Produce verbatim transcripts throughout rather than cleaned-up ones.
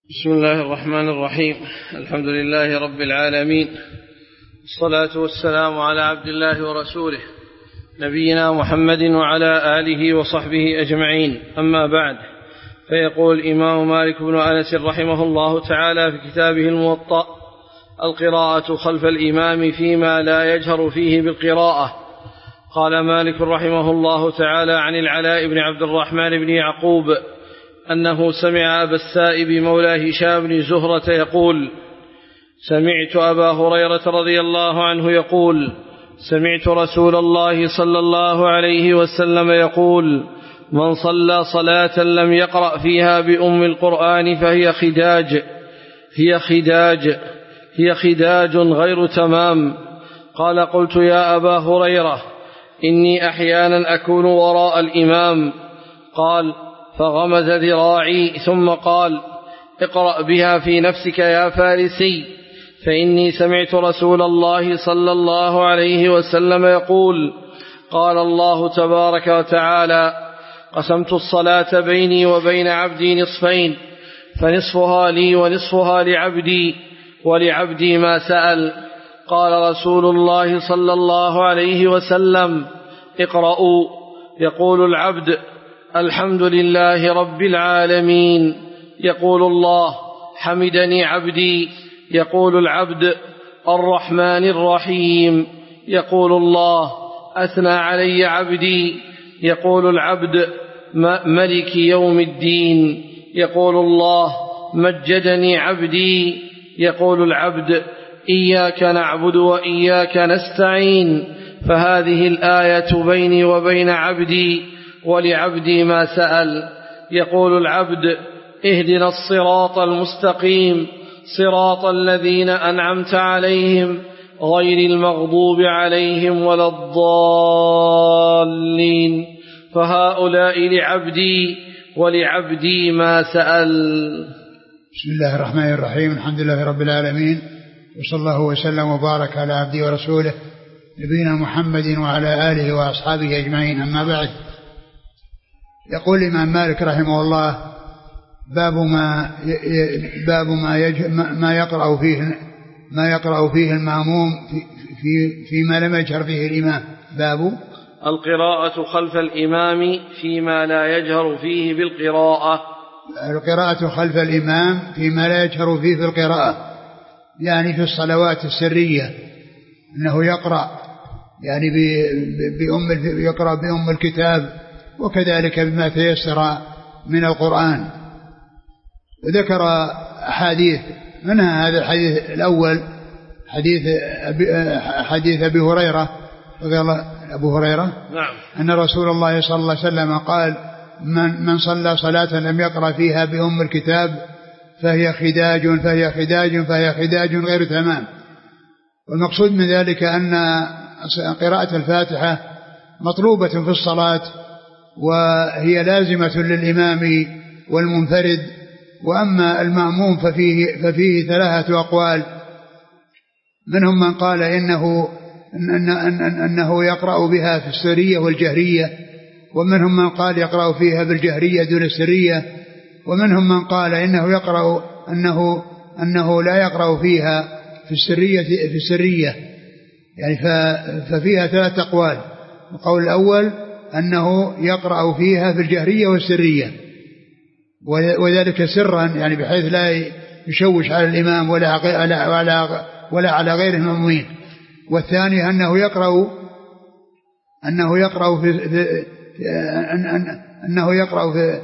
بسم الله الرحمن الرحيم. الحمد لله رب العالمين، الصلاة والسلام على عبد الله ورسوله نبينا محمد وعلى آله وصحبه أجمعين. أما بعد، فيقول الإمام مالك بن أنس رحمه الله تعالى في كتابه الموطأ: القراءة خلف الإمام فيما لا يجهر فيه بالقراءة. قال مالك رحمه الله تعالى عن العلاء بن عبد الرحمن بن يعقوب أنه سمع أبا السائب مولى هشام بن زهرة يقول: سمعت أبا هريرة رضي الله عنه يقول: سمعت رسول الله صلى الله عليه وسلم يقول: من صلى صلاة لم يقرأ فيها بأم القرآن فهي خداج هي خداج هي خداج غير تمام. قال: قلت: يا أبا هريرة، إني أحيانا أكون وراء الإمام. قال: فغمز ذراعي ثم قال: اقرأ بها في نفسك يا فارسي، فإني سمعت رسول الله صلى الله عليه وسلم يقول: قال الله تبارك وتعالى: قسمت الصلاة بيني وبين عبدي نصفين، فنصفها لي ونصفها لعبدي، ولعبدي ما سأل. قال رسول الله صلى الله عليه وسلم: اقرأوا. يقول العبد: الحمد لله رب العالمين. يقول الله: حمدني عبدي. يقول العبد: الرحمن الرحيم. يقول الله: أثنى علي عبدي. يقول العبد: ملك يوم الدين. يقول الله: مجدني عبدي. يقول العبد: إياك نعبد وإياك نستعين. فهذه الآية بيني وبين عبدي، ولعبدي ما سأل. يقول العبد: اهدنا الصراط المستقيم، صراط الذين أنعمت عليهم غير المغضوب عليهم ولا الضالين. فهؤلاء لعبدي، ولعبدي ما سأل. بسم الله الرحمن الرحيم. الحمد لله رب العالمين، وصلى الله وسلم وبارك على عبده ورسوله نبينا محمد وعلى آله وأصحابه أجمعين. أما بعد، يقول الإمام مالك رحمه الله: باب ما باب ما, ما يقرأ فيه ما يقرأ فيه المأموم في في فيما لم يجهر فيه الإمام. باب القراءة خلف الإمام فيما لا يجهر فيه بالقراءة. القراءة خلف الإمام فيما لا يجهر فيه في القراءة، يعني في الصلوات السرية، أنه يقرأ يعني بأم يقرأ بأم الكتاب، وكذلك بما تيسر من القرآن. وذكر أحاديث، منها هذا الحديث الأول، حديث أبي حديث أبي هريرة رضي الله أبو هريرة نعم. أن رسول الله صلى الله عليه وسلم قال: من من صلى صلاة لم يقرأ فيها بأم الكتاب فهي خداج فهي خداج فهي خداج غير تمام. والمقصود من ذلك أن قراءة الفاتحة مطلوبة في الصلاة، وهي لازمة للإمام والمنفرد. وأما المأموم ففيه, ففيه ثلاثة أقوال، منهم من قال إنه, إن إن أنه يقرأ بها في السرية والجهرية، ومنهم من قال يقرأ فيها بالجهرية دون السرية، ومنهم من قال إنه يقرأ أنه, أنه لا يقرأ فيها في السرية في السرية يعني ففيها ثلاثة أقوال. القول الأول أنه يقرأ فيها في الجهرية والسرية، وذلك سرا، يعني بحيث لا يشوش على الإمام ولا على ولا على غير المأمومين. والثاني أنه يقرأ أنه يقرأ في أنه يقرأ في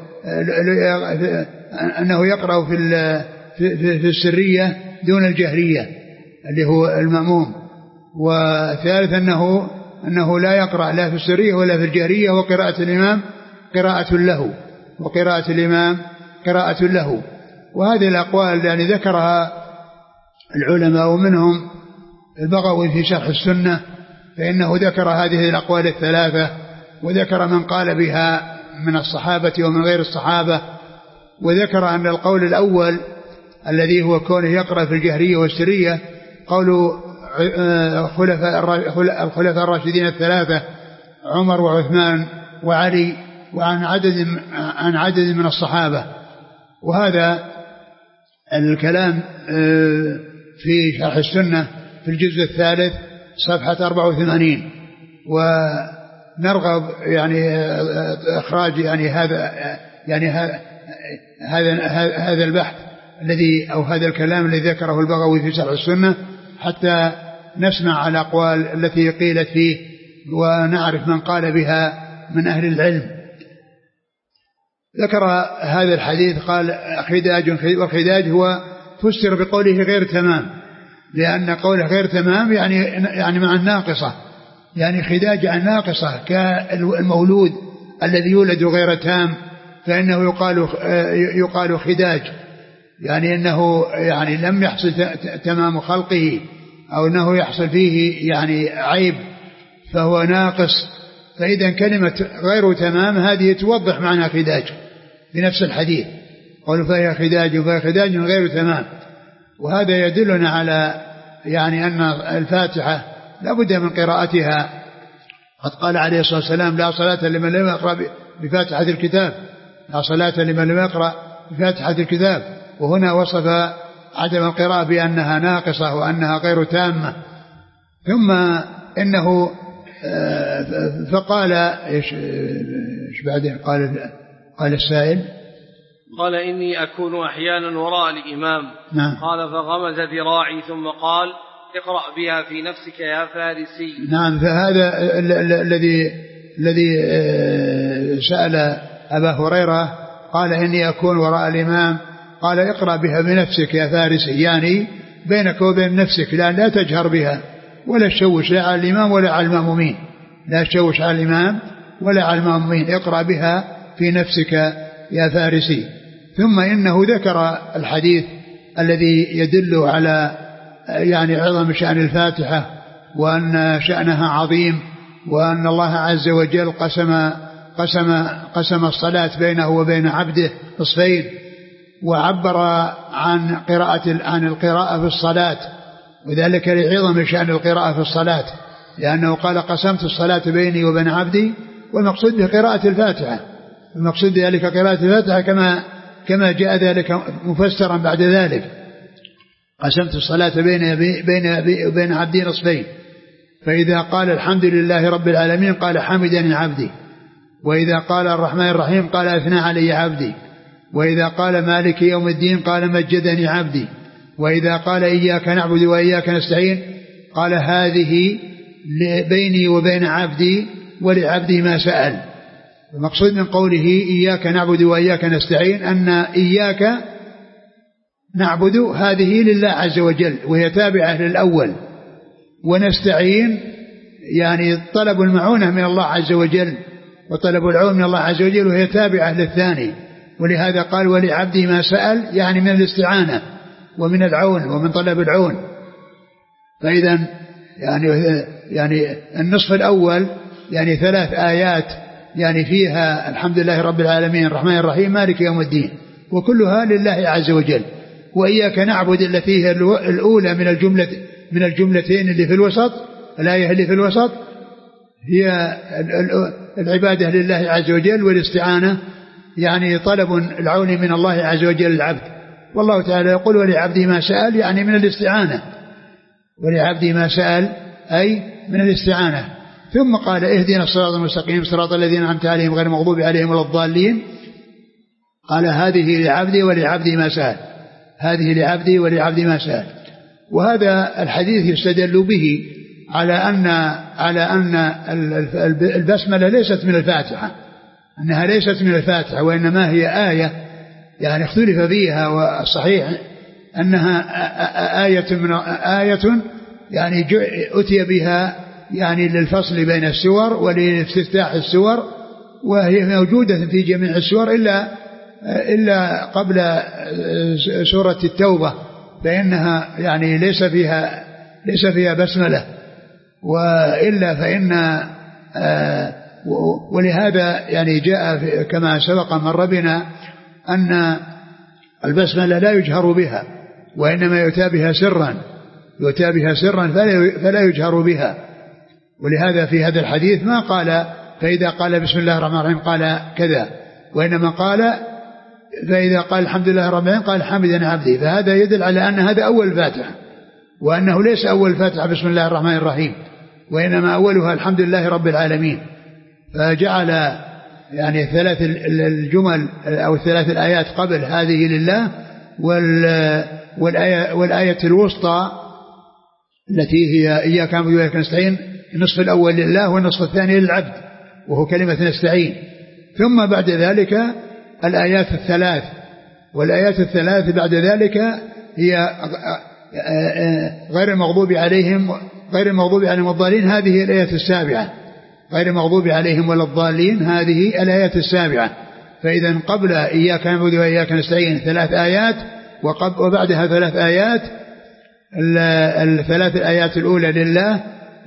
أنه يقرأ في في السرية دون الجهرية اللي هو المأموم. والثالث أنه أنه لا يقرأ لا في السرية ولا في الجهرية، وقراءة الإمام قراءة له وقراءة الإمام قراءة له. وهذه الأقوال يعني ذكرها العلماء، ومنهم البغوي في شرح السنة، فإنه ذكر هذه الأقوال الثلاثة، وذكر من قال بها من الصحابة ومن غير الصحابة. وذكر أن القول الأول الذي هو كونه يقرأ في الجهرية والسرية قول الخلفاء الراشدين الثلاثة عمر وعثمان وعلي وعن عدد عن عدد من الصحابة. وهذا الكلام في شرح السنة في الجزء الثالث صفحة أربعة وثمانين. ونرغب يعني إخراج يعني هذا يعني هذا هذا البحث الذي أو هذا الكلام الذي ذكره البغوي في شرح السنة حتى نسمع على الأقوال التي قيلت فيه ونعرف من قال بها من أهل العلم. ذكر هذا الحديث قال خداج، والخداج هو فسر بقوله غير تمام، لأن قوله غير تمام يعني يعني مع الناقصة، يعني خداج عن ناقصة كالمولود الذي يولد غير تام فإنه يقال يقال خداج، يعني أنه يعني لم يحصل تمام خلقه أو أنه يحصل فيه يعني عيب فهو ناقص. فإذا كلمة غير تمام هذه توضح معنى خداج بنفس الحديث، قالوا فهي خداج وفهي خداج غير تمام. وهذا يدلنا على يعني أن الفاتحة لا بد من قراءتها. قد قال عليه الصلاة والسلام لا صلاة لمن لم يقرأ بفاتحة الكتاب، لا صلاة لمن لم يقرأ بفاتحة الكتاب. وهنا وصف عدم القراءة بأنها ناقصة وأنها غير تامة. ثم إنه فقال إيش بعدين قال قال السائل قال إني أكون أحيانا وراء الإمام. نعم. قال فغمز ذراعي ثم قال اقرأ بها في نفسك يا فارسي. نعم. فهذا الذي الذي سأل أبا هريرة قال إني أكون وراء الإمام، قال اقرأ بها بنفسك يا فارسي، يعني بينك وبين نفسك، لا لا تجهر بها ولا تشوش لا على الإمام ولا على المأمومين، لا تشوش على الإمام ولا على المأمومين، اقرأ بها في نفسك يا فارسي. ثم إنه ذكر الحديث الذي يدل على يعني عظم شأن الفاتحة وأن شأنها عظيم، وأن الله عز وجل قسم قسم قسم الصلاة بينه وبين عبده نصفين، وعبر عن قراءة عن القراءة في الصلاة، وذلك لعظم شأن القراءة في الصلاة، لأنه قال قسمت الصلاة بيني وبين عبدي، والمقصود بقراءة الفاتحة، المقصود بذلك قراءة الفاتحة كما كما جاء ذلك مفسرا بعد ذلك. قسمت الصلاة بين بين بين عبدي نصفين، فإذا قال الحمد لله رب العالمين قال حمدني عبدي، وإذا قال الرحمن الرحيم قال أثنى علي عبدي، وإذا قال مالك يوم الدين قال مجدني عبدي، وإذا قال إياك نعبد وإياك نستعين قال هذه بيني وبين عبدي ولعبدي ما سأل. المقصود من قوله إياك نعبد وإياك نستعين أن إياك نعبد هذه لله عز وجل وهي تابعة للأول، ونستعين يعني طلب المعونة من الله عز وجل وطلب العون من الله عز وجل وهي تابعة للثاني. ولهذا قال ولعبدي ما سأل، يعني من الاستعانة ومن العون ومن طلب العون. فإذا يعني يعني النصف الأول يعني ثلاث آيات يعني فيها الحمد لله رب العالمين الرحمن الرحيم مالك يوم الدين، وكلها لله عز وجل. وإياك نعبد التي هي الأولى من الجملة من الجملتين اللي في الوسط، الآية اللي في الوسط هي العبادة لله عز وجل، والاستعانة يعني طلب العون من الله عز وجل للعبد. والله تعالى يقول ولعبدي ما سأل، يعني من الاستعانة، ولعبدي ما سأل أي من الاستعانة. ثم قال اهدنا الصراط المستقيم صراط الذين أنعمت عليهم غير المغضوب عليهم ولا الضالين، قال هذه لعبدي ولعبدي ما سأل، هذه لعبدي ولعبدي ما سأل. وهذا الحديث يستدل به على أن على أن البسملة ليست من الفاتحة، أنها ليست من الفاتحة، وإنما هي آية يعني اختلف فيها، والصحيح أنها آية من آية يعني أتي بها يعني للفصل بين السور وللافتتاح السور، وهي موجودة في جميع السور إلا إلا قبل سورة التوبة، فإنها يعني ليس فيها ليس فيها بسملة، وإلا فإن ولهذا يعني جاء كما سبق مر بنا أن البسملة لا يجهر بها، وإنما يؤتى بها سرا يؤتى بها سرا فلا يجهر بها. ولهذا في هذا الحديث ما قال فإذا قال بسم الله الرحمن الرحيم قال كذا، وإنما قال فإذا قال الحمد لله رب العالمين قال حمدنا عبدي، فهذا يدل على أن هذا أول الفاتحة، وأنه ليس أول الفاتحة بسم الله الرحمن الرحيم، وإنما أولها الحمد لله رب العالمين. فجعل يعني ثلاث الجمل أو الثلاث الآيات قبل هذه لله، والآية, والآية الوسطى التي هي إياك نعبد وإياك نستعين النصف الأول لله والنصف الثاني للعبد وهو كلمة نستعين. ثم بعد ذلك الآيات الثلاث، والآيات الثلاث بعد ذلك هي غير المغضوب عليهم غير المغضوب عليهم الضالين، هذه الآية السابعة، غير المغضوب عليهم ولا الضالين هذه الآية السابعة. فإذا قبل إياك نعبد وإياك نستعين ثلاث آيات، وبعدها ثلاث آيات، الثلاث الآيات الأولى لله،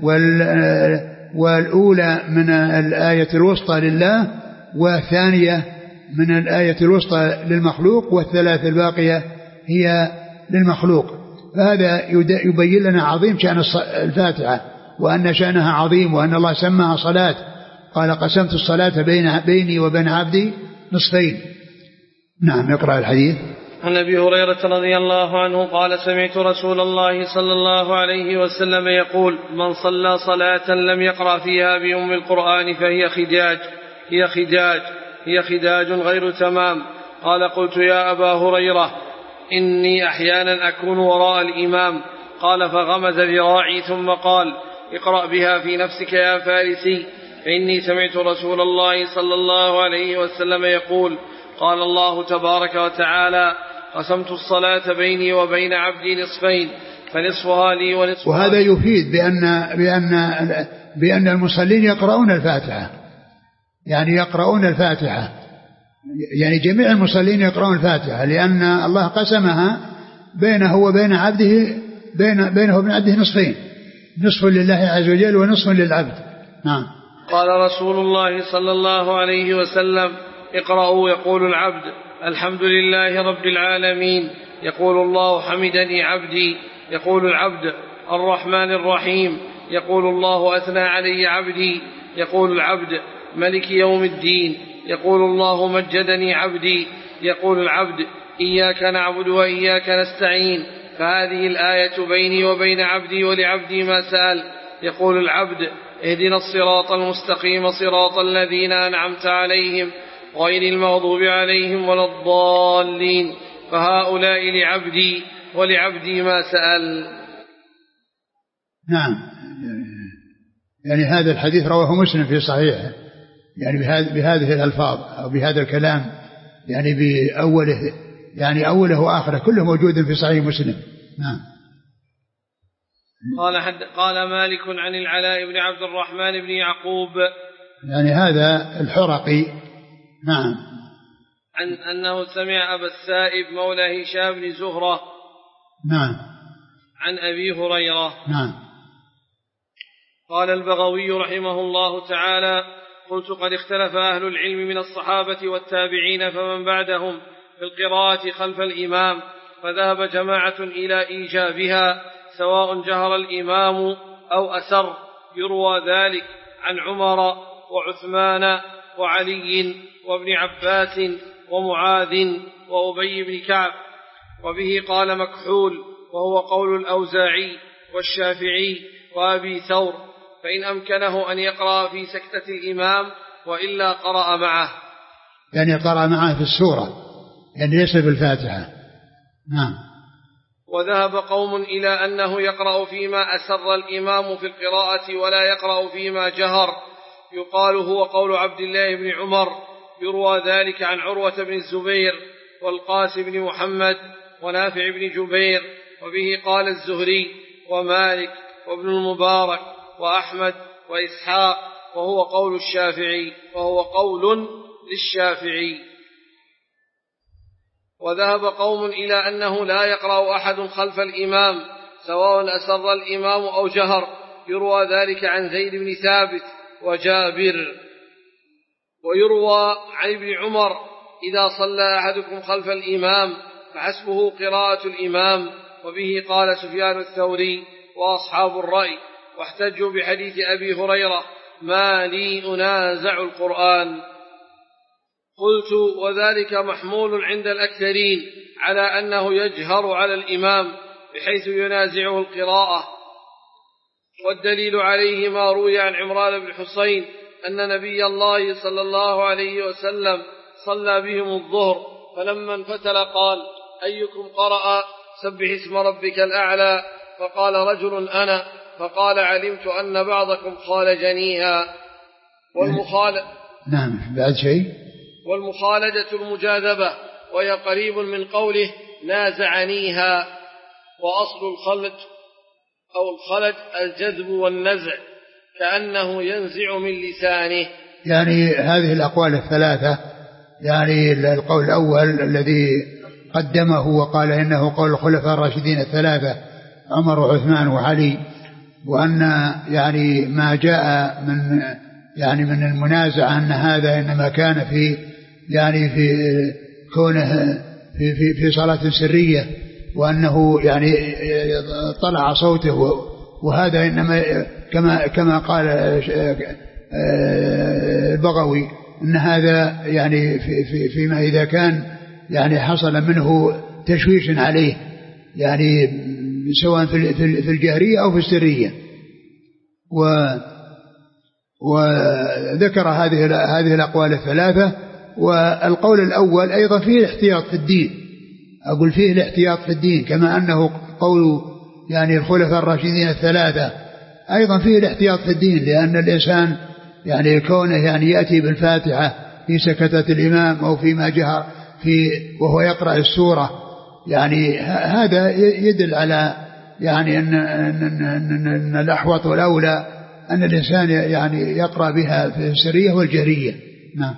والأولى من الآية الوسطى لله، والثانية من الآية الوسطى للمخلوق، والثلاث الباقية هي للمخلوق. فهذا يبين لنا عظيم شأن الفاتحة، وأن شأنها عظيم، وأن الله سماها صلاة، قال قسمت الصلاة بين بيني وبين عبدي نصفين. نعم، اقرأ الحديث. عن أبي هريرة رضي الله عنه قال سمعت رسول الله صلى الله عليه وسلم يقول من صلى صلاة لم يقرأ فيها بأم القرآن فهي خداج هي خداج هي خداج غير تمام. قال قلت يا أبا هريرة إني أحيانا أكون وراء الإمام. قال فغمز ذراعي ثم قال اقرأ بها في نفسك يا فارسي، فإني سمعت رسول الله صلى الله عليه وسلم يقول قال الله تبارك وتعالى قسمت الصلاة بيني وبين عبدي نصفين فنصفها لي ونصفها. وهذا يفيد بأن, بأن, بأن المصلين يقرؤون الفاتحة، يعني يقرؤون الفاتحة، يعني جميع المصلين يقرؤون الفاتحة، لأن الله قسمها بينه وبين عبده بين بينه وبين عبده نصفين، نصف لله عز وجل ونصف للعبد. نعم. قال رسول الله صلى الله عليه وسلم اقرأوا يقول العبد الحمد لله رب العالمين، يقول الله حمدني عبدي، يقول العبد الرحمن الرحيم، يقول الله أثنى علي عبدي، يقول العبد ملك يوم الدين، يقول الله مجدني عبدي، يقول العبد إياك نعبد وإياك نستعين، فهذه الآية بيني وبين عبدي ولعبدي ما سأل. يقول العبد اهدنا الصراط المستقيم صراط الذين أنعمت عليهم غير المغضوب عليهم ولا الضالين، فهؤلاء لعبدي ولعبدي ما سأل. نعم، يعني هذا الحديث رواه مسلم في صحيحه، يعني بهذه الألفاظ أو بهذا الكلام، يعني بأوله يعني أوله وآخره كله موجود في صحيح مسلم. نعم. قال حد قال مالك عن العلاء بن عبد الرحمن بن يعقوب، يعني هذا الحرقي. نعم. عن أنه سمع أبا السائب مولى هشام بن زهرة. نعم. عن أبي هريرة. نعم. قال البغوي رحمه الله تعالى قلت قد اختلف أهل العلم من الصحابة والتابعين فمن بعدهم في القراءة خلف الإمام، فذهب جماعة إلى إيجابها سواء جهر الإمام أو أسر، يروى ذلك عن عمر وعثمان وعلي وابن عباس ومعاذ وأبي بن كعب، وبه قال مكحول وهو قول الأوزاعي والشافعي وأبي ثور، فإن أمكنه أن يقرأ في سكتة الإمام وإلا قرأ معه، يعني قرأ معه في السورة، يعني ليس في الفاتحة. نعم. وذهب قوم إلى أنه يقرأ فيما أسر الإمام في القراءة ولا يقرأ فيما جهر، يقال هو قول عبد الله بن عمر، يروى ذلك عن عروة بن الزبير والقاسم بن محمد ونافع بن جبير، وبه قال الزهري ومالك وابن المبارك وأحمد وإسحاق، وهو قول الشافعي وهو قول للشافعي. وذهب قوم إلى أنه لا يقرأ أحد خلف الإمام سواء أسر الإمام أو جهر، يروى ذلك عن زيد بن ثابت وجابر. ويروى عن ابن عمر إذا صلى أحدكم خلف الإمام فحسبه قراءة الإمام، وبه قال سفيان الثوري وأصحاب الرأي، واحتجوا بحديث أبي هريرة ما لي أنازع القرآن. قلت: وذلك محمول عند الأكثرين على أنه يجهر على الإمام بحيث ينازعه القراءة، والدليل عليه ما روي عن عمران بن حسين أن نبي الله صلى الله عليه وسلم صلى بهم الظهر، فلما انفتل قال: أيكم قرأ سبح اسم ربك الأعلى؟ فقال رجل: أنا. فقال: علمت أن بعضكم خالجنيها. والمخالجة نعم بعد شيء والمخالجة المجاذبة، وهي قريب من قوله نازعنيها. وأصل الخلج أو الخلج الجذب والنزع، كأنه ينزع من لسانه. يعني هذه الأقوال الثلاثة، يعني القول الأول الذي قدمه وقال إنه قول الخلفاء الراشدين الثلاثة عمر وعثمان وعلي، وأن يعني ما جاء من يعني من المنازعة أن هذا إنما كان في يعني في كونه في في في صلاة سرية، وأنه يعني طلع صوته، وهذا إنما كما كما قال البغوي أن هذا يعني في في فيما إذا كان يعني حصل منه تشويش عليه، يعني سواء في في الجهرية أو في السرية. و وذكر هذه هذه الأقوال الثلاثة. والقول الأول أيضا فيه الاحتياط في الدين، أقول فيه الاحتياط في الدين كما أنه قول يعني الخلفاء الراشدين الثلاثة، أيضا فيه الاحتياط في الدين، لأن الإنسان يعني كونه يعني يأتي بالفاتحة في سكتة الإمام أو فيما جهر في وهو يقرأ السورة، يعني هذا يدل على يعني أن, أن, أن, أن الأحوط والأولى أن الإنسان يعني يقرأ بها في السرية والجهرية. نعم.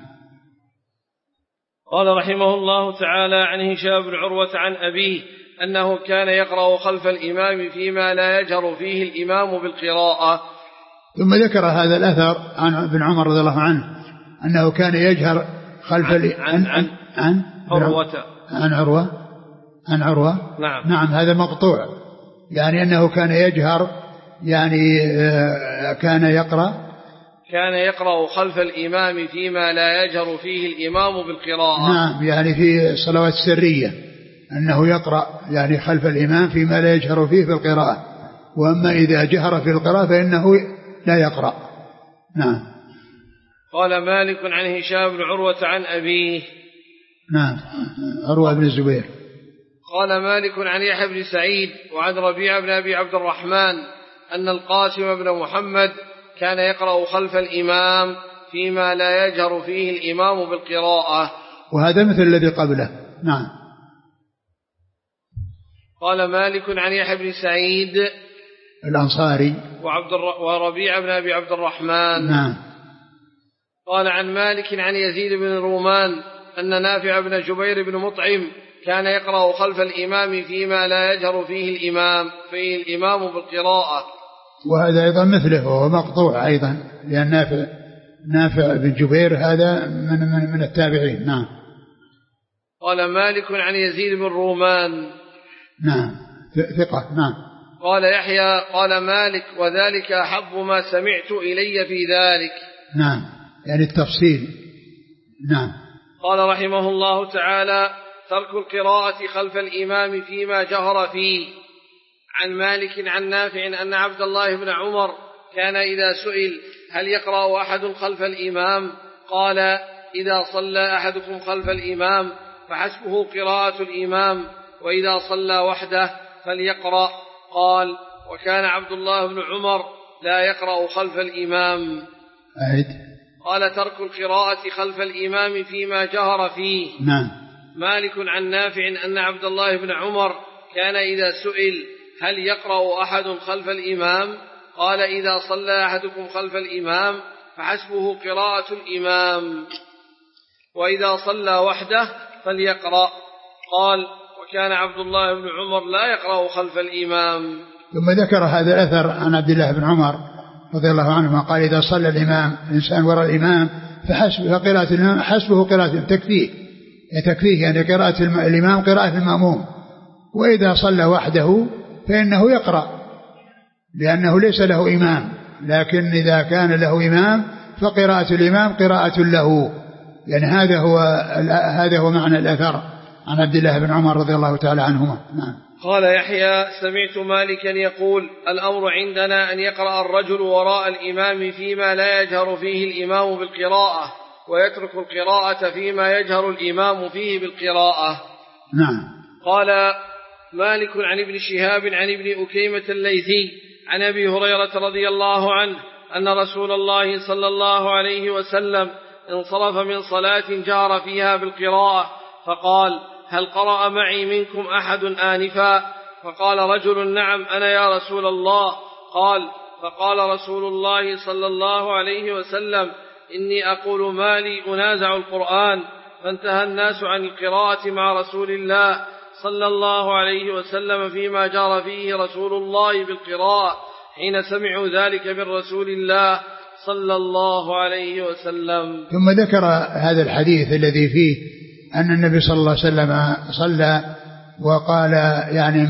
قال رحمه الله تعالى: عن هشام بن عروة عن أبيه أنه كان يقرأ خلف الإمام فيما لا يجهر فيه الإمام بالقراءة. ثم ذكر هذا الأثر عن ابن عمر رضي الله عنه أنه كان يجهر خلف عن, عن, عن, عن عروة عن عروة عن عروة نعم. نعم هذا مقطوع، يعني أنه كان يجهر يعني كان يقرأ كان يقرأ خلف الإمام فيما لا يجهر فيه الإمام بالقراءة. نعم، يعني في الصلوات السرية أنه يقرأ يعني خلف الإمام فيما لا يجهر فيه في القراءة، وأما إذا جهر في القراءة فإنه لا يقرأ. نعم. قال مالك عن هشام بن عروة عن أبيه. نعم، عروة بن الزبير. قال مالك عن يحيى بن سعيد وعن ربيعة بن أبي عبد الرحمن أن القاسم بن محمد كان يقرأ خلف الإمام فيما لا يجهر فيه الإمام بالقراءة، وهذا مثل الذي قبله. نعم. قال مالك عن يحيى بن سعيد الأنصاري وعبد وربيعة بن أبي عبد الرحمن. نعم. قال عن مالك عن يزيد بن رومان أن نافع بن جبير بن مطعم كان يقرأ خلف الإمام فيما لا يجهر فيه الإمام فيه الإمام بالقراءة، وهذا أيضا مثله وهو مقطوع أيضا، لأن نافع نافع بن جبير هذا من من, من التابعين. نعم. قال مالك عن يزيد بن رومان. نعم، ثقة. نعم. قال يحيى قال مالك: وذلك أحب ما سمعت إلي في ذلك. نعم، يعني التفصيل. نعم. قال رحمه الله تعالى: ترك القراءة خلف الإمام فيما جهر فيه. عن مالك عن نافع أن عبد الله بن عمر كان إذا سئل هل يقرأ أحد خلف الإمام قال: إذا صلى أحدكم خلف الإمام فحسبه قراءة الإمام، وإذا صلى وحده فليقرأ. قال: وكان عبد الله بن عمر لا يقرأ خلف الإمام. أعد. قال: ترك القراءة خلف الإمام فيما جهر فيه. نعم. مالك عن نافع أن عبد الله بن عمر كان إذا سئل هل يقرأ أحد خلف الإمام قال: إذا صلى أحدكم خلف الإمام فحسبه قراءة الإمام، وإذا صلى وحده فليقرأ. قال: وكان عبد الله بن عمر لا يقرأ خلف الإمام. ثم ذكر هذا الأثر عن عبد الله بن عمر رضي الله عنهما قال: إذا صلى الإمام الإنسان وراء الإمام فحسبه قراءة الإمام حسبه قراءة تكفيه تكفيه يعني قراءة الإمام قراءة المأموم، وإذا صلى وحده فإنه يقرأ لأنه ليس له إمام، لكن إذا كان له إمام فقراءة الإمام قراءة له، يعني هذا هو هذا هو معنى الأثر عن عبد الله بن عمر رضي الله تعالى عنهما. نعم. قال يحيى سمعت مالكا يقول الأمر عندنا أن يقرأ الرجل وراء الإمام فيما لا يجهر فيه الإمام بالقراءة ويترك القراءة فيما يجهر الإمام فيه بالقراءة. نعم. قال مالك عن ابن شهاب عن ابن أكيمة الليثي عن أبي هريرة رضي الله عنه أن رسول الله صلى الله عليه وسلم انصرف من صلاة جهر فيها بالقراءة فقال هل قرأ معي منكم أحد آنفا؟ فقال رجل نعم أنا يا رسول الله. قال فقال رسول الله صلى الله عليه وسلم إني أقول ما لي أنازع القرآن. فانتهى الناس عن القراءة مع رسول الله صلى الله عليه وسلم فيما جار فيه رسول الله بالقراءة حين سمعوا ذلك من رسول الله صلى الله عليه وسلم. ثم ذكر هذا الحديث الذي فيه أن النبي صلى الله عليه وسلم صلى وقال يعني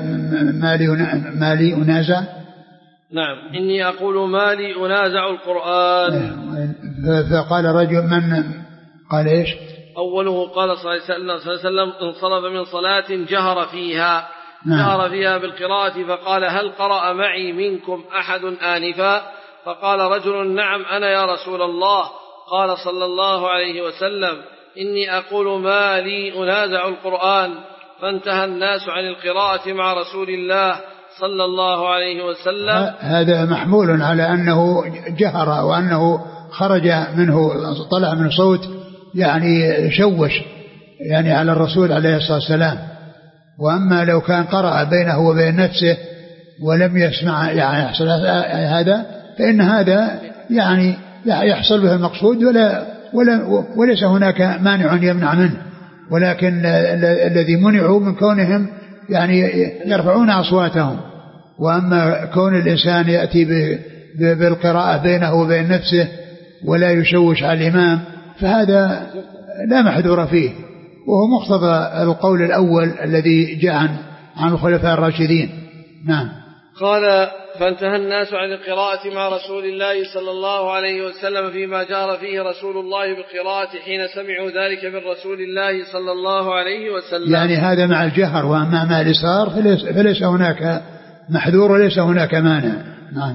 ما لي ما لي أنازع. نعم إني أقول ما لي أنازع القرآن. فقال رجل من قال إيش؟ أوله قال صلى الله عليه وسلم انصرف من صلاة جهر فيها جهر فيها بالقراءة فقال هل قرأ معي منكم أحد آنفا؟ فقال رجل نعم أنا يا رسول الله. قال صلى الله عليه وسلم إني أقول ما لي أنازع القرآن. فانتهى الناس عن القراءة مع رسول الله صلى الله عليه وسلم. هذا محمول على أنه جهر وأنه خرج منه طلع من صوت يعني شوش يعني على الرسول عليه الصلاة والسلام. وأما لو كان قرأ بينه وبين نفسه ولم يسمع يعني يحصل هذا فإن هذا يعني يحصل به المقصود ولا ولا وليس هناك مانع يمنع منه. ولكن الذي منعوا من كونهم يعني يرفعون أصواتهم. وأما كون الإنسان يأتي بالقراءة بينه وبين نفسه ولا يشوش على الإمام فهذا لا محذور فيه وهو مقتضى القول الأول الذي جاء عن عن الخلفاء الراشدين. نعم. قال فانتهى الناس عن القراءة مع رسول الله صلى الله عليه وسلم فيما جار فيه رسول الله بالقراءة حين سمعوا ذلك من رسول الله صلى الله عليه وسلم. يعني هذا مع الجهر وأما مع الإسرار فليس, فليس هناك محذور وليس هناك مانع. نعم.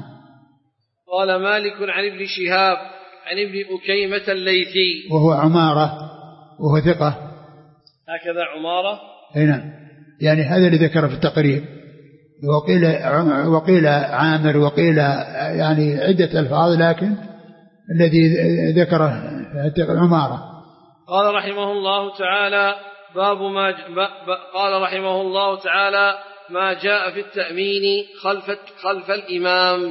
قال مالك عن ابن شهاب عن ابن أكيمة الليثي وهو عمارة وهو ثقة. هكذا عمارة. هنا يعني هذا اللي ذكر في التقريب. وقيل وقيل عامر وقيل يعني عدة ألفاظ لكن الذي ذكره عمارة. قال رحمه الله تعالى باب ما قال رحمه الله تعالى ما جاء في التأمين خلف خلف الإمام.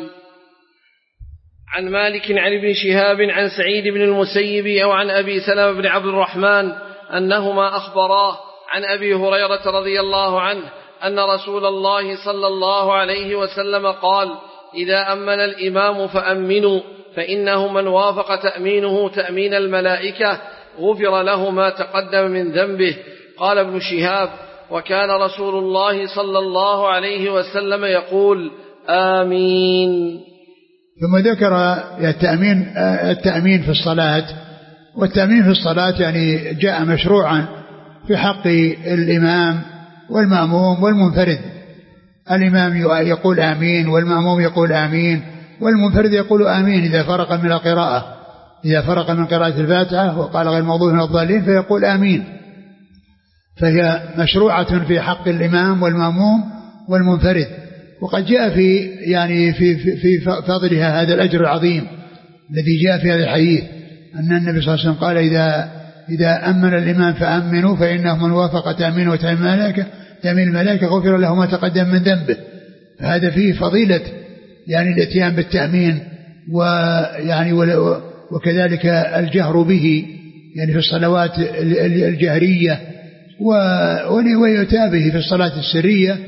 عن مالك عن ابن شهاب عن سعيد بن المسيب أو عن أبي سلمة بن عبد الرحمن أنهما أخبراه عن أبي هريرة رضي الله عنه أن رسول الله صلى الله عليه وسلم قال إذا أمن الإمام فأمنوا فإنه من وافق تأمينه تأمين الملائكة غفر له ما تقدم من ذنبه. قال ابن شهاب وكان رسول الله صلى الله عليه وسلم يقول آمين. ثم ذكر التأمين, التأمين في الصلاة. والتأمين في الصلاة يعني جاء مشروعا في حق الإمام والمأموم والمنفرد. الإمام يقول آمين والمأموم يقول آمين والمنفرد يقول آمين إذا فرق من القراءة إذا فرق من قراءة الفاتحة وقال غير المغضوب عليهم ولا الضالين فيقول آمين. فهي مشروعة في حق الإمام والمأموم والمنفرد. وقد جاء في يعني في في, في فضلها هذا الأجر العظيم الذي جاء في هذا الحديث أن النبي صلى الله عليه وسلم قال إذا إذا أمن الإمام فأمنوا فإنه من وافق تأمينه وتأمين الملائكة تأمين الملائكة غفر له ما تقدم من ذنبه. فهذا فيه فضيلة يعني الاتيان بالتأمين ويعني وكذلك الجهر به يعني في الصلوات الجهرية ويؤتى به في الصلاة السرية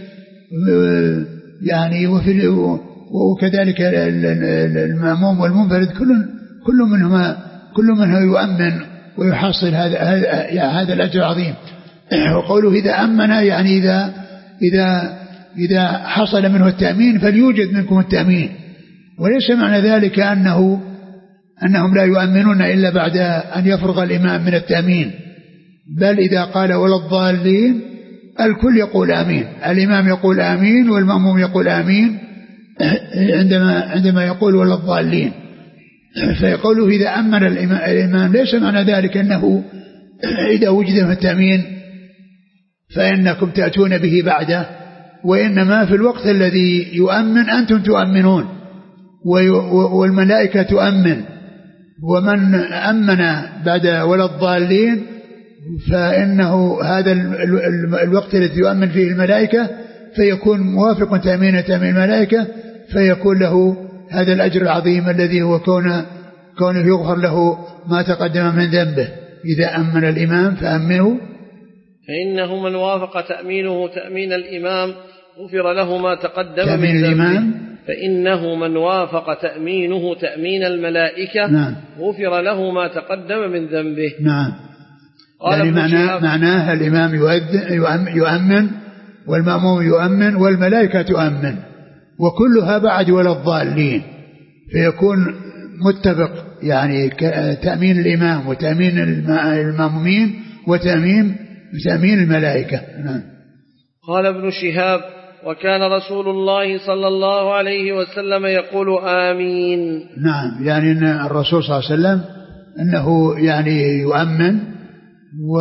يعني وفي وكذلك المأموم والمنفرد كل كل منهما كل منها يؤمن ويحصل هذا هذا الأجر العظيم. وقوله إذا أمن يعني إذا إذا إذا حصل منه التأمين فليوجد منكم التأمين. وليس معنى ذلك أنه أنهم لا يؤمنون إلا بعد أن يفرغ الإمام من التأمين، بل إذا قال ولا الضالين الكل يقول آمين، الإمام يقول آمين والمأموم يقول آمين عندما عندما يقول ولا الضالين. فيقوله إذا أمن الإمام ليس معنى ذلك أنه إذا وجد في التأمين فإنكم تأتون به بعده، وإنما في الوقت الذي يؤمن أنتم تؤمنون والملائكة تؤمن، ومن أمن بعد ولا الضالين فإنه هذا الوقت الذي يؤمن فيه الملائكة فيكون موافق تأمين تأمين الملائكة، فيكون له هذا الأجر العظيم الذي هو كونه كونه يغفر له ما تقدم من ذنبه. إذا أمن الإمام فأمنوا، فإنه من وافق تأمينه تأمين الإمام غفر له ما تقدم تأمين من الإمام ذنبه. فإنه من وافق تأمينه تأمين الملائكة نعم. غفر له ما تقدم من ذنبه. نعم. يعني معناه, معناه الإمام يؤمن والمأموم يؤمن والملائكة تؤمن، وكلها بعد ولا الضالين، فيكون متفق يعني تأمين الإمام وتأمين المأمومين وتأمين تأمين الملائكة. نعم. قال ابن شهاب: وكان رسول الله صلى الله عليه وسلم يقول آمين. نعم، يعني أن الرسول صلى الله عليه وسلم أنه يعني يؤمن و...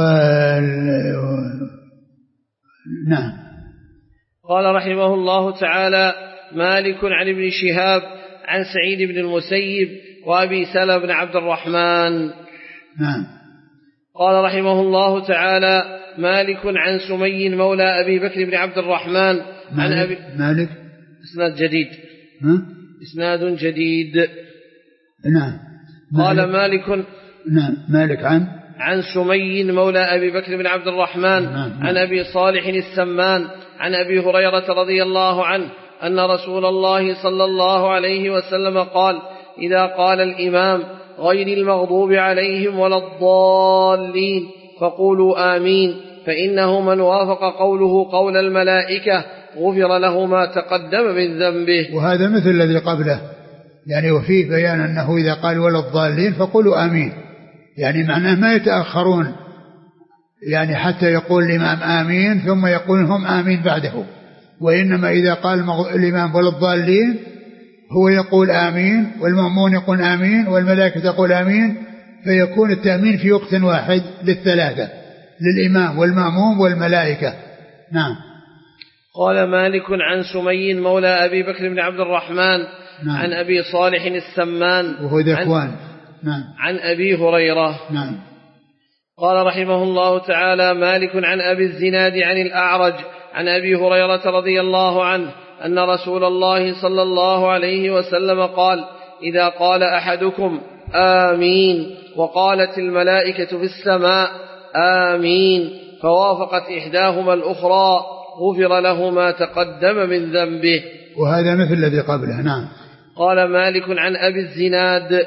نعم. قال رحمه الله تعالى: مالك عن ابن شهاب عن سعيد بن المسيب وأبي سلمة بن عبد الرحمن. نعم. قال رحمه الله تعالى: مالك عن سمي مولى أبي بكر بن عبد الرحمن عن أبي مالك إسناد جديد ها؟ إسناد جديد. نعم. قال مالك نعم مالك عن عن سمي مولى أبي بكر بن عبد الرحمن نعم. عن أبي صالح السمان عن أبي هريرة رضي الله عنه أن رسول الله صلى الله عليه وسلم قال: إذا قال الإمام غير المغضوب عليهم ولا الضالين فقولوا آمين، فإنه من وافق قوله قول الملائكة غفر له ما تقدم من ذنبه. وهذا مثل الذي قبله، يعني وفيه بيان أنه إذا قال ولا الضالين فقولوا آمين، يعني معناه ما يتأخرون يعني حتى يقول الإمام آمين ثم يقول هم آمين بعده، وإنما إذا قال الإمام ولا الضالين هو يقول آمين والمأمون يقول آمين والملائكة تقول آمين، فيكون التأمين في وقت واحد للثلاثة، للإمام والمأموم والملائكة. نعم. قال مالك عن سمي مولى أبي بكر بن عبد الرحمن نعم. عن أبي صالح السمان وهو ذكوان نعم. عن أبي هريرة. نعم. قال رحمه الله تعالى: مالك عن أبي الزناد عن الأعرج عن أبي هريرة رضي الله عنه أن رسول الله صلى الله عليه وسلم قال: إذا قال أحدكم آمين وقالت الملائكة في السماء آمين فوافقت إحداهما الأخرى غفر له ما تقدم من ذنبه. وهذا مثل الذي قبله. نعم. قال مالك عن أبي الزناد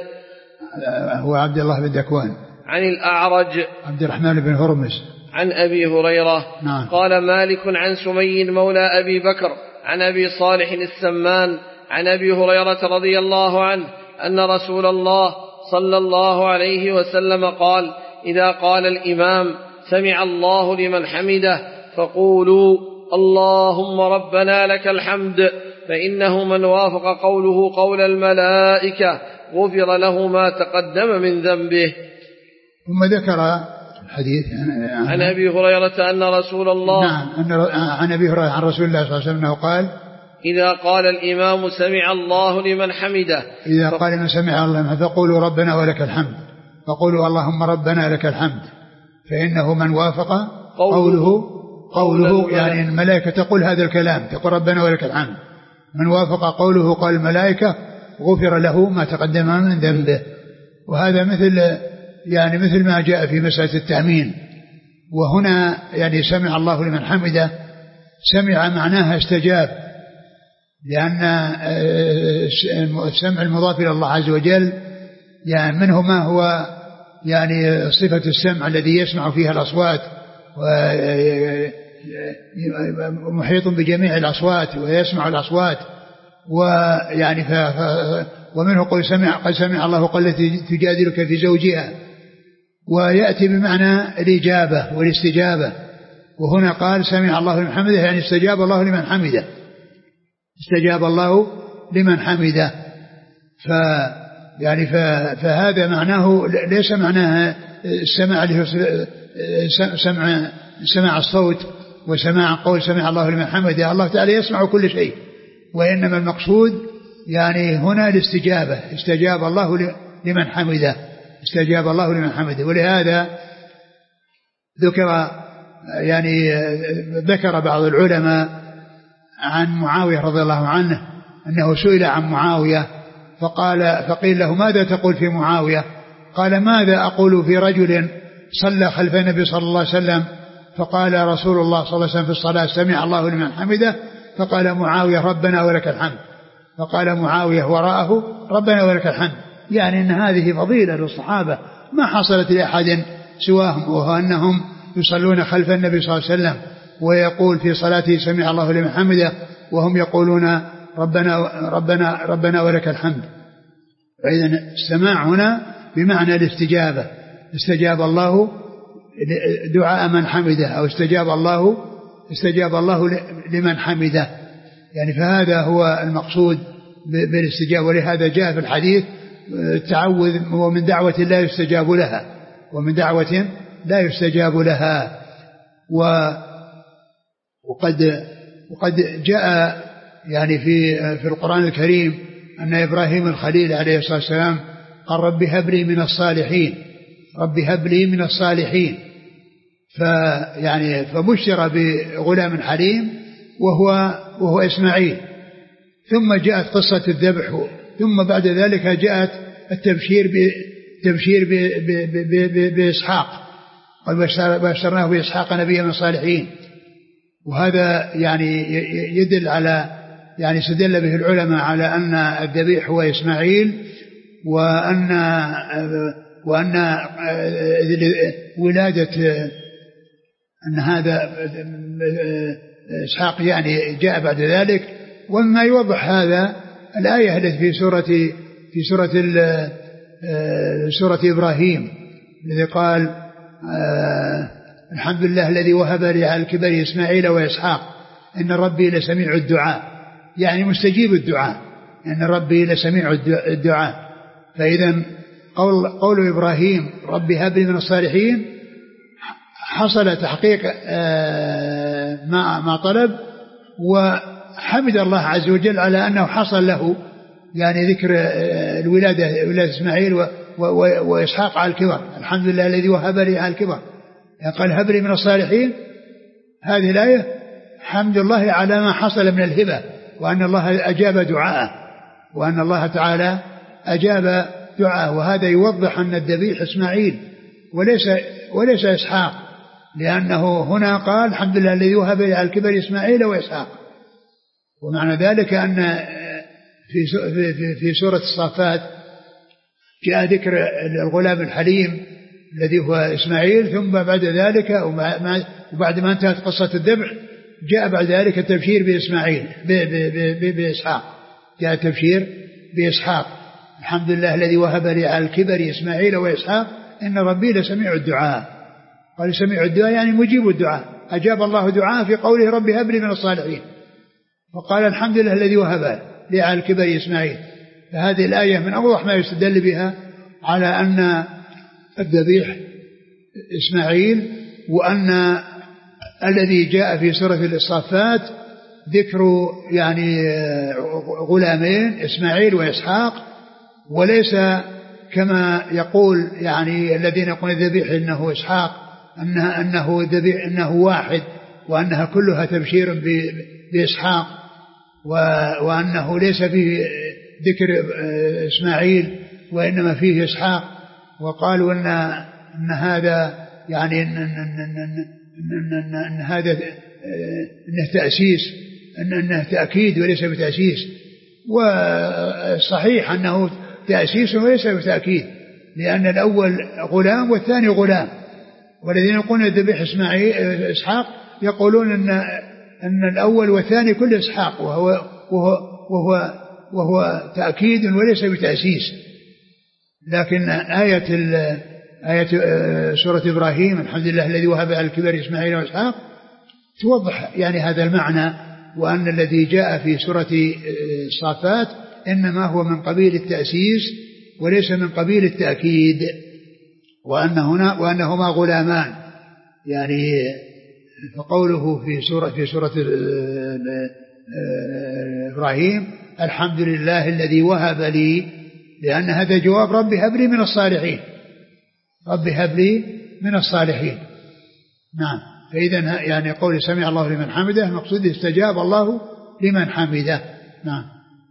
هو عبد الله بن ذكوان عن الأعرج عبد الرحمن بن هرمز عن أبي هريرة. نعم. قال مالك عن سمي مولى أبي بكر عن أبي صالح السمان عن أبي هريرة رضي الله عنه أن رسول الله صلى الله عليه وسلم قال: إذا قال الإمام سمع الله لمن حمده فقولوا اللهم ربنا لك الحمد، فإنه من وافق قوله قول الملائكة غفر له ما تقدم من ذنبه. ثم ذكر الحديث عن, عن أبي هريرة أن رسول الله نعم عن أبي هريرة عن رسول الله صلى الله عليه وسلم قال: إذا قال الإمام سمع الله لمن حمده إذا قال من سمع الله فقولوا ربنا ولك الحمد، فقولوا اللهم ربنا لك الحمد، فإنه من وافق قوله قوله يعني الملائكة تقول هذا الكلام، تقول ربنا ولك الحمد، من وافق قوله قال الملائكة غفر له ما تقدم من ذنبه. وهذا مثل يعني مثل ما جاء في مسألة التأمين. وهنا يعني سمع الله لمن حمده، سمع معناها استجاب، لأن السمع المضاف إلى الله عز وجل يعني منه ما هو يعني صفة السمع الذي يسمع فيها الأصوات ومحيط بجميع الأصوات ويسمع الأصوات، ويعني ومنه قل سمع قد سمع الله قول التي تجادلك في زوجها، ويأتي بمعنى الإجابة والاستجابة. وهنا قال سمع الله لمن حمده، يعني استجاب الله لمن حمده، استجاب الله لمن حمده. ف يعني فهذا معناه ليس معناه السماع اللي هو سمع سماع الصوت وسماع قول سمع الله لمن حمده، الله تعالى يسمع كل شيء، وإنما المقصود يعني هنا الاستجابة، استجاب الله لمن حمده، استجاب الله لمن حمده. ولهذا ذكر يعني ذكر بعض العلماء عن معاوية رضي الله عنه أنه سئل عن معاوية فقال فقيل له ماذا تقول في معاوية؟ قال ماذا أقول في رجل صلى خلف النبي صلى الله عليه وسلم فقال رسول الله صلى الله عليه وسلم في الصلاة سمع الله لمن حمده، فقال معاوية ربنا ولك الحمد، فقال معاوية وراءه ربنا ولك الحمد. يعني أن هذه فضيلة للصحابة ما حصلت لأحد سواهم، وهو أنهم يصلون خلف النبي صلى الله عليه وسلم ويقول في صلاته سمع الله لمن حمده وهم يقولون ربنا ربنا ربنا ولك الحمد. فإذا السماع هنا بمعنى الاستجابة، استجاب الله دعاء من حمده، أو استجاب الله استجاب الله لمن حمده، يعني فهذا هو المقصود بالاستجابة. ولهذا جاء في الحديث التعوذ ومن دعوة لا يستجاب لها، ومن دعوة لا يستجاب لها. وقد وقد جاء يعني في في القرآن الكريم أن إبراهيم الخليل عليه الصلاة والسلام قال رب هب لي من الصالحين، رب هب لي من الصالحين، فيعني فبشر بغلام حليم وهو وهو إسماعيل. ثم جاءت قصة الذبح، ثم بعد ذلك جاءت التبشير بالتبشير بإسحاق، قال بشرناه بإسحاق نبيا من الصالحين. وهذا يعني يدل على يعني استدل به العلماء على أن الذبيح هو إسماعيل، وأن وأن ولادة أن هذا إسحاق يعني جاء بعد ذلك. وما يوضح هذا الآية التي في سورة في سورة سورة إبراهيم الذي قال الحمد لله الذي وهب لي على الكبر إسماعيل وإسحاق إن ربي لسميع الدعاء، يعني مستجيب الدعاء، إن ربي لسميع الدعاء. فإذا قول, قول إبراهيم ربي هب لي من الصالحين حصل تحقيق ما ما طلب، وحمد الله عز وجل على أنه حصل له يعني ذكر الولادة ولادة إسماعيل وإسحاق على الكبر. الحمد لله الذي وهب لي على الكبر، يعني قال هب لي من الصالحين. هذه الآية حمد الله على ما حصل من الهبة، وأن الله أجاب دعاءه، وأن الله تعالى أجاب دعاءه. وهذا يوضح أن الذبيح إسماعيل وليس وليس إسحاق، لأنه هنا قال الحمد لله الذي وهب لي على الكبر إسماعيل وإسحاق. ومعنى ذلك أن في في في سورة الصافات جاء ذكر الغلام الحليم الذي هو إسماعيل، ثم بعد ذلك وبعد ما انتهت قصة الذبح جاء بعد ذلك التبشير بإسماعيل بإسحاق، جاء التبشير بإسحاق. الحمد لله الذي وهب لي على الكبر إسماعيل وإسحاق إن ربي لسميع الدعاء. قال سميع الدعاء يعني مجيب الدعاء، أجاب الله دعاء في قوله ربي هب لي من الصالحين، وقال الحمد لله الذي وهب لي على الكبر إسماعيل. فهذه الآية من أوضح ما يستدل بها على أن الذبيح إسماعيل، وأن الذي جاء في سورة الصافات ذكر يعني غلامين إسماعيل وإسحاق، وليس كما يقول يعني الذين يقولون الذبيح إنه إسحاق أنه أنه ذبيح إنه واحد، وأنها كلها تبشير بإسحاق، وأنه ليس فيه ذكر إسماعيل وإنما فيه إسحاق. وقالوا أن أن هذا يعني أن, أن, أن, أن, أن, أن هذا أنه تأسيس، أن أنه تأكيد وليس بتأسيس. والصحيح أنه تأسيس وليس بتأكيد، لأن الأول غلام والثاني غلام. والذين يقولون الذبيح إسماعيل إسحاق يقولون أن أن الأول والثاني كل إسحاق، وهو وهو وهو وهو تأكيد وليس بتأسيس. لكن آية آية سورة إبراهيم الحمد لله الذي وهب على الكبر إسماعيل وإسحاق توضح يعني هذا المعنى، وأن الذي جاء في سورة الصافات إنما هو من قبيل التأسيس وليس من قبيل التأكيد، وأن هنا وأنهما غلامان. يعني فقوله في سورة في سورة إبراهيم الحمد لله الذي وهب لي، لأن هذا جواب رب هب لي من الصالحين، رب هب لي من الصالحين. نعم. فإذا يعني قول سمع الله لمن حمده مقصود استجاب الله لمن حمده. نعم.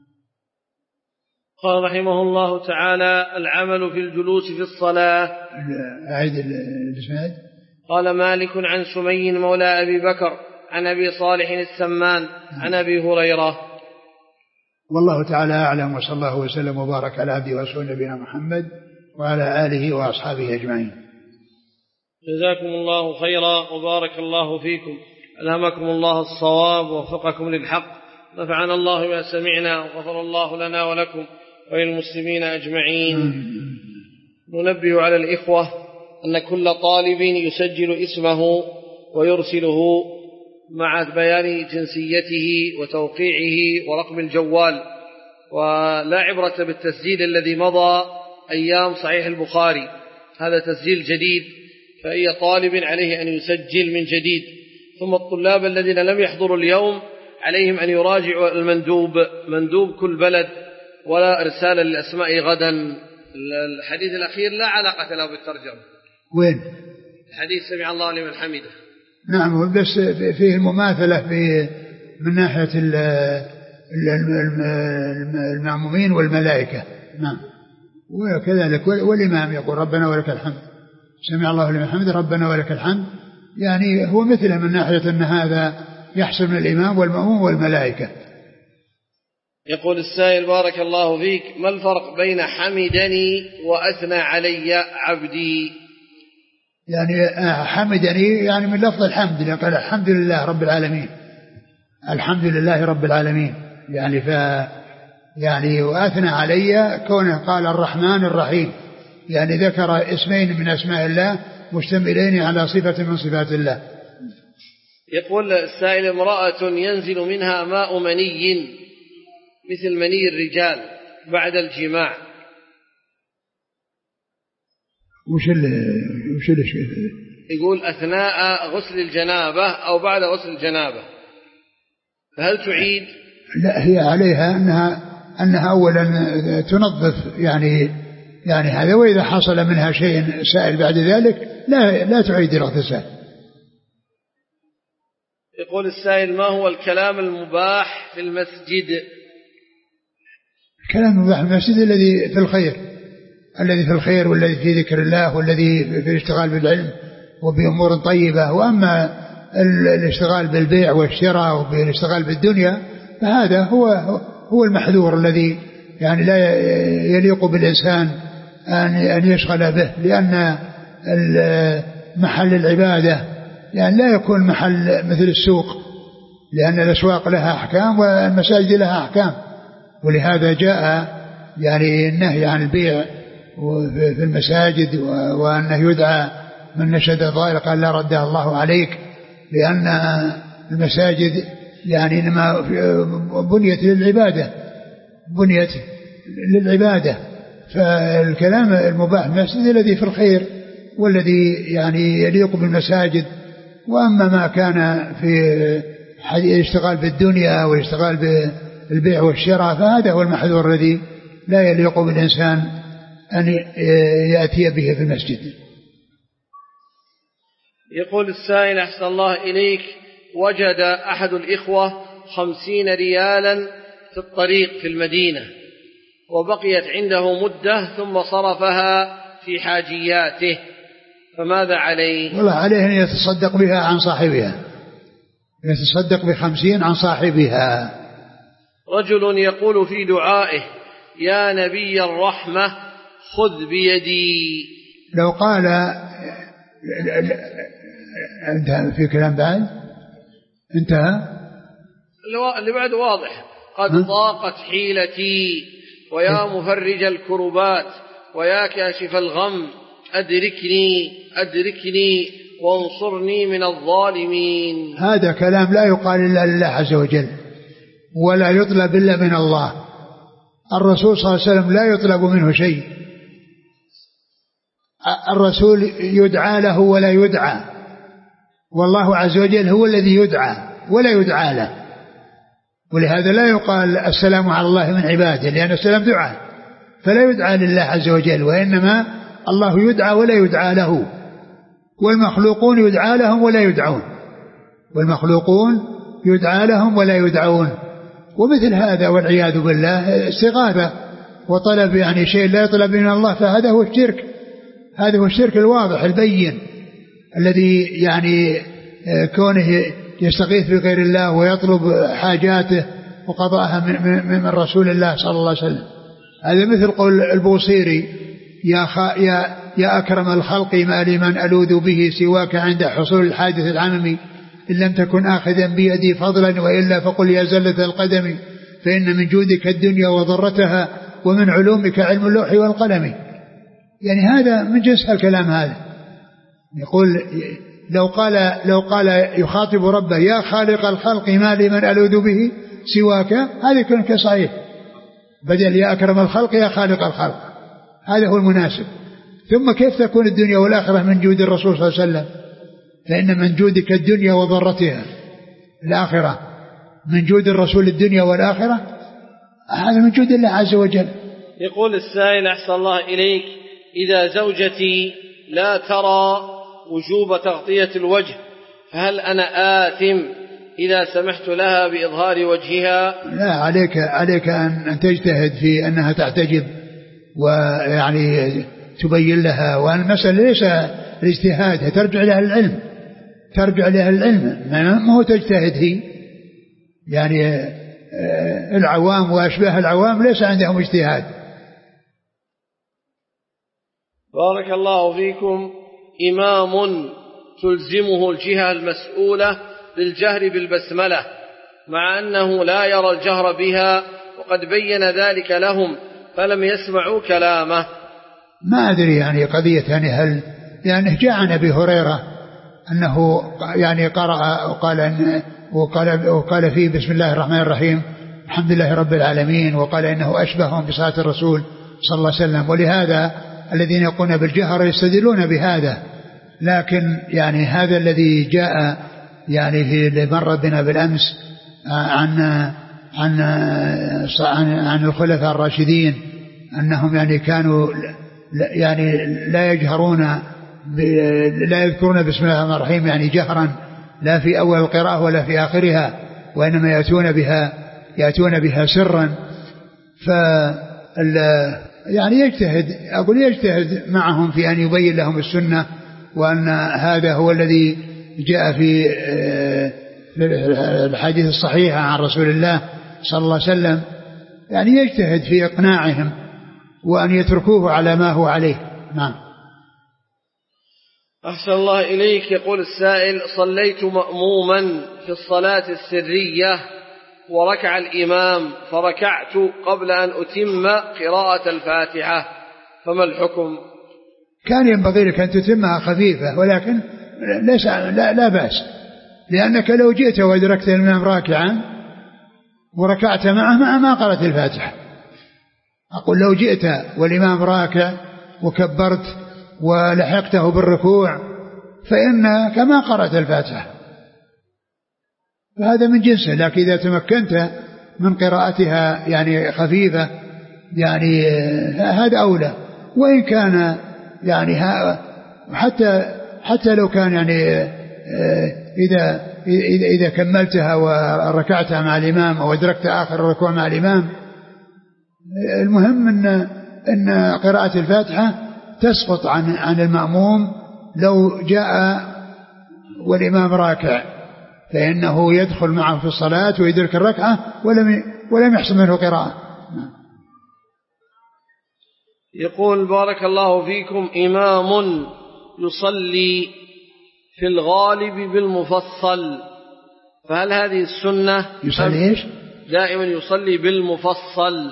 قال رحمه الله تعالى: العمل في الجلوس في الصلاة. أعيد الإسناد. قال مالك عن سمي مولى أبي بكر عن أبي صالح السمان عن أبي هريرة. والله تعالى أعلم، وصلى الله وسلم وبارك على عبده ورسوله نبينا محمد وعلى آله وأصحابه أجمعين. جزاكم الله خيرا وبارك الله فيكم، ألهمكم الله الصواب ووفقكم للحق، نفعنا الله بما سمعنا وغفر الله لنا ولكم وللمسلمين أجمعين. ننبه على الإخوة أن كل طالب يسجل اسمه ويرسله مع بيان جنسيته وتوقيعه ورقم الجوال، ولا عبرة بالتسجيل الذي مضى أيام صحيح البخاري، هذا تسجيل جديد، فأي طالب عليه أن يسجل من جديد. ثم الطلاب الذين لم يحضروا اليوم عليهم أن يراجعوا المندوب، مندوب كل بلد، ولا إرسال للأسماء غدا. الحديث الأخير لا علاقة له بالترجمة. وين؟ الحديث سمع الله لمن حمده. نعم، بس فيه المماثلة في من ناحية المأمومين والملائكة. نعم. وكذلك والإمام يقول ربنا ولك الحمد، سمع الله لمن حمده ربنا ولك الحمد، يعني هو مثله من ناحية أن هذا يحصل من الإمام والمأموم والملائكة. يقول السائل: بارك الله فيك، ما الفرق بين حمدني وأثنى علي عبدي؟ يعني حمدني يعني من لفظ الحمد، يعني قال الحمد لله رب العالمين، الحمد لله رب العالمين، يعني ف يعني وأثنى علي كونه قال الرحمن الرحيم، يعني ذكر اسمين من أسماء الله مشتملين على صفة من صفات الله. يقول السائل: امرأة ينزل منها ماء مني مثل مني الرجال بعد الجماع، وش ال وش الشيء؟ يقول أثناء غسل الجنابة أو بعد غسل الجنابة، فهل تعيد؟ لا، هي عليها أنها أنها أولا تنظف يعني يعني هذا، وإذا حصل منها شيء سائل بعد ذلك لا لا تعيد الاغتسال. يقول السائل: ما هو الكلام المباح في المسجد؟ الكلام المباح في المسجد الذي في الخير، الذي في الخير والذي في ذكر الله والذي في الاشتغال بالعلم وبأمور طيبة. وأما الاشتغال بالبيع والشراء وبالاشتغال بالدنيا فهذا هو هو المحذور الذي يعني لا يليق بالإنسان أن أن يشغل به، لأن محل العبادة يعني لا يكون محل مثل السوق، لأن الأسواق لها أحكام والمساجد لها أحكام، ولهذا جاء يعني النهي عن البيع في المساجد، وأنه يدعى من نشد الضائر قال لا ردها الله عليك، لأن المساجد يعني إنما بنيت للعبادة، بنيت للعبادة. فالكلام المباح المسجد الذي في الخير والذي يعني يليق بالمساجد. وأما ما كان في الاشتغال بالدنيا والاشتغال بالبيع والشراء فهذا هو المحذور الذي لا يليق بالإنسان أن يأتي به في المسجد. يقول السائل: أحسن الله إليك، وجد أحد الإخوة خمسين ريالا في الطريق في المدينة، وبقيت عنده مدة ثم صرفها في حاجياته، فماذا عليه؟ والله عليه أن يتصدق بها عن صاحبها، يتصدق بخمسين عن صاحبها. رجل يقول في دعائه: يا نبي الرحمة خذ بيدي. لو قال انتهى في كلام بعد، انتهى اللي بعد واضح. قد ضاقت حيلتي، ويا مفرج الكربات ويا كاشف الغم أدركني أدركني وانصرني من الظالمين. هذا كلام لا يقال إلا لله عز وجل، ولا يطلب إلا من الله. الرسول صلى الله عليه وسلم لا يطلب منه شيء، الرسول يدعى له ولا يدعى، والله عز وجل هو الذي يدعى ولا يدعى له. ولهذا لا يقال السلام على الله من عباده، لأن السلام دعاء، فلا يدعى لله عز وجل، وإنما الله يدعى ولا يدعى له، والمخلوقون يدعى لهم ولا يدعون، والمخلوقون يدعى لهم ولا يدعون. ومثل هذا والعياذ بالله استغاثة وطلب يعني شيء لا يطلب من الله، فهذا هو الشرك، هذا هو الشرك الواضح البين الذي يعني كونه يستغيث بغير الله ويطلب حاجاته وقضاءها من, من, من رسول الله صلى الله عليه وسلم. هذا مثل قول البوصيري: يا, يا, يا أكرم الخلق ما لمن ألوذ به سواك عند حصول الحادث العممي، إن لم تكن آخذا بيدي فضلا وإلا فقل يا زلة القدم، فإن من جودك الدنيا وضرتها ومن علومك علم اللوح والقلم. يعني هذا من جنس الكلام هذا. يقول لو قال لو قال يخاطب ربه: يا خالق الخلق ما لمن ألوذ به سواك، هذا يكون كصحيح، بدل يا أكرم الخلق يا خالق الخلق، هذا هو المناسب. ثم كيف تكون الدنيا والآخرة من جود الرسول صلى الله عليه وسلم؟ فإن من جودك الدنيا وضرتها، الآخرة من جود الرسول الدنيا والآخرة، هذا من جود الله عز وجل. يقول السائل: أحسن الله إليك، إذا زوجتي لا ترى وجوب تغطية الوجه، فهل أنا آثم إذا سمحت لها بإظهار وجهها؟ لا، عليك عليك أن تجتهد في أنها تعتجب، ويعني تبين لها، وأن المسألة ليس الاجتهاد، ترجع لها العلم، ترجع لها العلم، ما هو تجتهد هي. يعني العوام وأشباه العوام ليس عندهم اجتهاد. بارك الله فيكم. إمام تلزمه الجهة المسؤولة بالجهر بالبسملة مع أنه لا يرى الجهر بها، وقد بين ذلك لهم فلم يسمعوا كلامه. ما أدري يعني قضية يعني هل يعني جاء عن أبي هريرة أنه يعني قرأ وقال إن وقال وقال فيه بسم الله الرحمن الرحيم الحمد لله رب العالمين، وقال إنه أشبههم بصلاة الرسول صلى الله عليه وسلم. ولهذا الذين يقولون بالجهر يستدلون بهذا، لكن يعني هذا الذي جاء يعني في مر بنا بالأمس عن عن عن, عن الخلفاء الراشدين أنهم يعني كانوا يعني لا يجهرون لا يذكرون بسم الله الرحمن الرحيم يعني جهرا، لا في أول القراءة ولا في آخرها، وإنما يأتون بها يأتون بها سرا. ف يعني يجتهد، أقول يجتهد معهم في أن يبين لهم السنة، وأن هذا هو الذي جاء في الحديث الصحيحة عن رسول الله صلى الله عليه وسلم. يعني يجتهد في إقناعهم وأن يتركوه على ما هو عليه. نعم. أحسن الله إليك. يقول السائل: صليت مأموما في الصلاة السرية وركع الإمام فركعت قبل أن أتم قراءة الفاتحة، فما الحكم؟ كان ينبغي لك أن تتمها خفيفة، ولكن ليس لا, لا بأس، لأنك لو جئت وأدركت الإمام راكعا وركعت معه ما ما قرأت الفاتحة. أقول لو جئت والإمام راكع وكبرت ولحقته بالركوع فإنك ما قرأت الفاتحة، فهذا من جنسه. لكن إذا تمكنت من قراءتها يعني خفيفة يعني هذا أولى. وإن كان يعني حتى حتى لو كان يعني إذا إذا إذا كملتها وركعتها مع الإمام أو أدركت آخر الركوع مع الإمام، المهم أن أن قراءة الفاتحة تسقط عن عن المأموم لو جاء والإمام راكع، فإنه يدخل معه في الصلاة ويدرك الركعة ولم ولم يحصل منه قراءة. يقول: بارك الله فيكم، إمام يصلي في الغالب بالمفصل، فهل هذه السنة؟ يصلي إيش؟ دائما يصلي بالمفصل،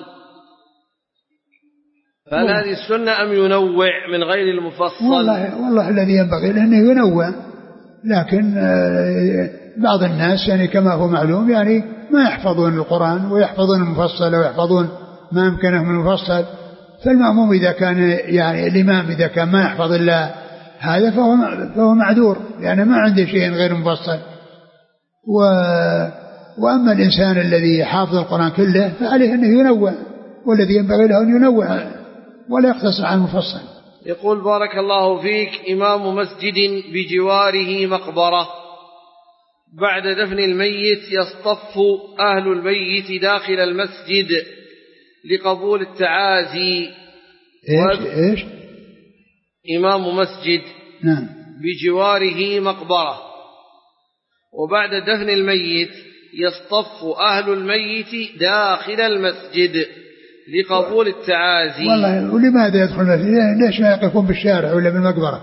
فهل هذه السنة أم ينوع من غير المفصل؟ والله, والله الذي ينبغي له أنه ينوع، لكن بعض الناس يعني كما هو معلوم يعني ما يحفظون القرآن ويحفظون المفصل ويحفظون ما يمكنه من المفصل، فالمأموم إذا كان يعني الإمام إذا كان ما يحفظ إلا هذا فهو, فهو معذور، يعني ما عنده شيء غير مفصل. و وأما الإنسان الذي حافظ القرآن كله فعليه أنه ينوع، والذي ينبغي له أن ينوع ولا يقتصر على المفصل. يقول بارك الله فيك: إمام مسجد بجواره مقبرة، بعد دفن الميت يصطف أهل الميت داخل المسجد لقبول التعازي. إيش إيش إمام مسجد نعم بجواره مقبرة، وبعد دفن الميت يصطف أهل الميت داخل المسجد لقبول التعازي. والله ولماذا يدخل المسجد؟ ليش ما يقفون بالشارع ولا بالمقبرة؟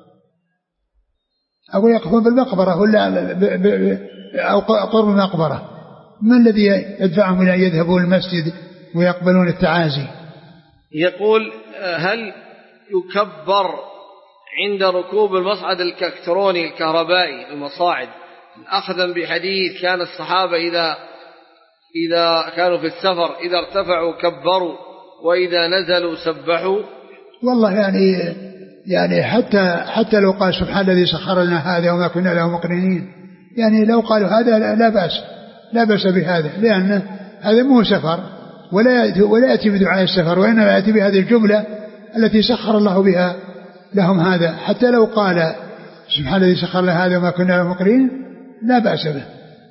أو يقفون بالمقبرة ولا ب... ب... أو قرب المقبرة؟ ما الذي يدفعهم إلى أن يذهبوا المسجد ويقبلون التعازي؟ يقول: هل يكبر عند ركوب المصعد الإلكتروني الكهربائي المصاعد أخذا بحديث كان الصحابة إذا إذا كانوا في السفر إذا ارتفعوا كبروا وإذا نزلوا سبحوا؟ والله يعني يعني حتى حتى لو قال سبحان الذي سخر لنا هذا وما كنا له مقرنين، يعني لو قالوا هذا لا بأس لا بأس بهذا، لأن هذا مو سفر ولا يأتي ولا يأتي بدعاء السفر، وإنما يأتي بهذه الجملة التي سخر الله بها لهم هذا. حتى لو قال سبحان الذي سخر لنا هذا وما كنا له مقرنين لا بأس به.